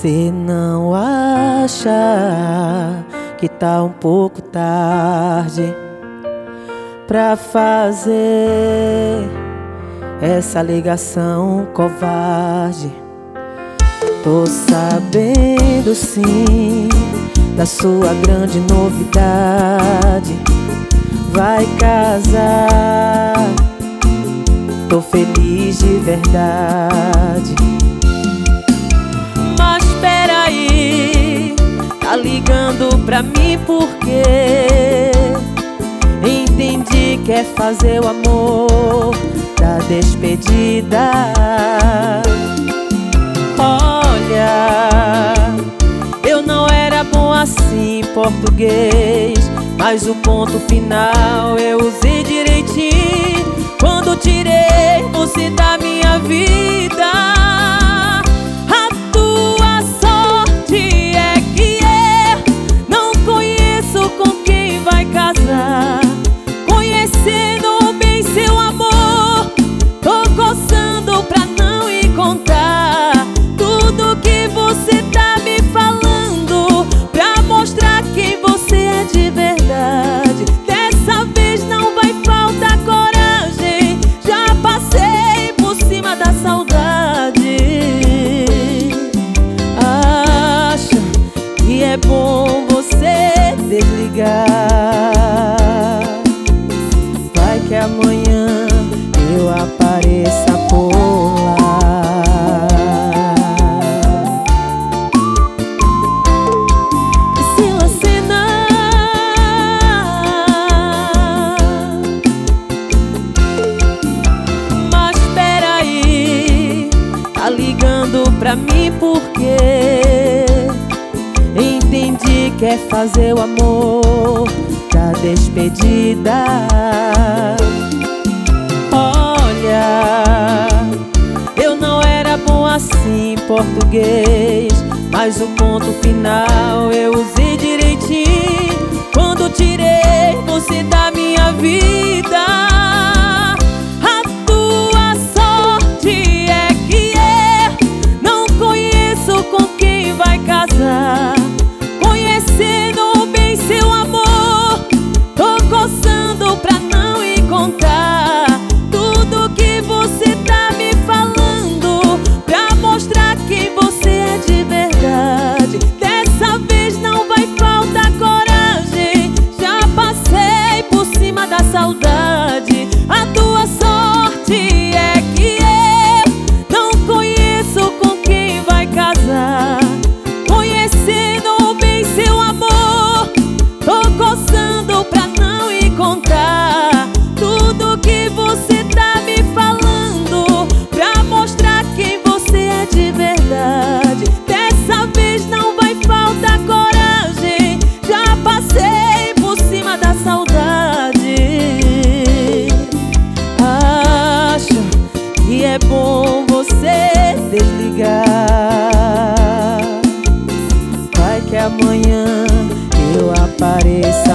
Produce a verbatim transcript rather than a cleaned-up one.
Você não acha que tá um pouco tarde pra fazer essa ligação covarde? Tô sabendo sim da sua grande novidade. Vai casar, tô feliz de verdade. Mas peraí, tá ligando pra mim porque entendi que é fazer o amor da despedida. Olha, eu não era bom assim em português, mas o ponto final eu usei direitinho quando tirei você da minha vida. A tua sorte é que eu não conheço com quem vai casar. Conhecendo bem seu amor, tô coçando pra não encontrar tudo que você tá me falando, pra mostrar quem você é de verdade. Dessa vez não vai faltar coragem, já passei por cima da saudade. Acha que é bom você desligar? Vai que amanhã eu apareça por lá. Se você não, mas peraí, tá ligando pra mim porque entendi que é fazer o amor da despedida. Olha, eu não era bom assim em português, mas o ponto final eu usei direitinho quando tirei você da minha vida. A tua sorte é que eu não conheço com quem vai casar. Conhecendo bem seu amor, tô coçando pra não encontrar tudo que você tá me falando, pra mostrar quem você é de verdade. Dessa vez não vai faltar coragem, já passei por cima da saudade. A tua sorte é que eu não conheço com quem vai casar. Conhecendo bem seu amor, tô coçando pra não encontrar tudo que você tá me falando, pra mostrar quem você é de verdade. Dessa vez não vai faltar coragem, já passei por cima da saudade. Acha que é bom você desligar? Vai que amanhã eu apareça